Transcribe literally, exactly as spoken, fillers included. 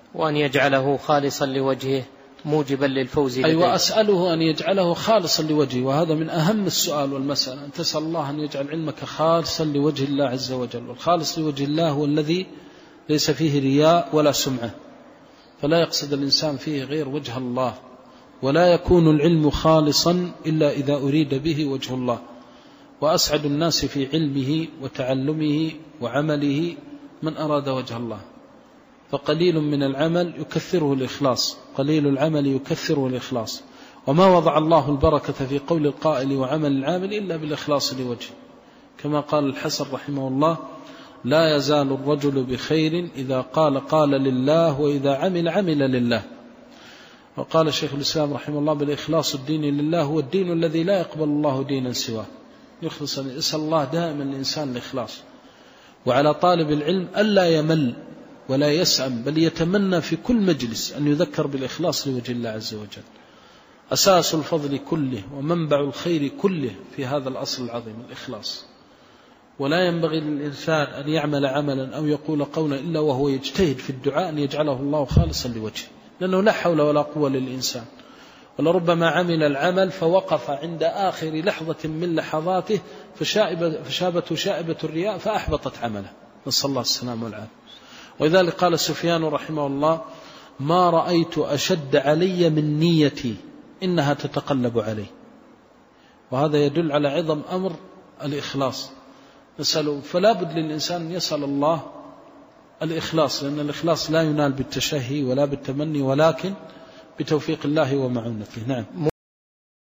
وأن يجعله خالصا لوجهه موجبا للفوز لديه. أيوة، أسأله أن يجعله خالصا لوجهه، وهذا من أهم السؤال والمسألة، أن تسأل الله أن يجعل علمك خالصا لوجه الله عز وجل. والخالص لوجه الله هو الذي ليس فيه رياء ولا سمعة، فلا يقصد الإنسان فيه غير وجه الله، ولا يكون العلم خالصا إلا إذا أريد به وجه الله. وأسعد الناس في علمه وتعلمه وعمله من أراد وجه الله، فقليل من العمل يكثره الإخلاص، قليل العمل يكثره الإخلاص. وما وضع الله البركة في قول القائل وعمل العامل إلا بالإخلاص لوجهه، كما قال الحسن رحمه الله: لا يزال الرجل بخير إذا قال قال لله، وإذا عمل عمل لله. وقال شيخ الإسلام رحمه الله: بالإخلاص الدين لله هو الدين الذي لا يقبل الله دينا سواه. يخلص، يسأل الله دائما الإنسان الإخلاص. وعلى طالب العلم ألا يمل ولا يسأم، بل يتمنى في كل مجلس أن يذكر بالإخلاص لوجه الله عز وجل. أساس الفضل كله ومنبع الخير كله في هذا الأصل العظيم، الإخلاص. ولا ينبغي للإنسان أن يعمل عملا أو يقول قولا إلا وهو يجتهد في الدعاء أن يجعله الله خالصا لوجهه، لأنه لا حول ولا قوة للإنسان. ولربما عمل العمل فوقف عند آخر لحظة من لحظاته فشابت شائبة الرياء فأحبطت عمله، نسأل الله السلامة والعافية. ولذلك قال سفيان رحمه الله: ما رأيت أشد علي من نيتي إنها تتقلب علي. وهذا يدل على عظم أمر الإخلاص. نسأله، فلا بد للإنسان أن يسأل الله الإخلاص، لأن الإخلاص لا ينال بالتشهي ولا بالتمني، ولكن بتوفيق الله ومعونته. نعم.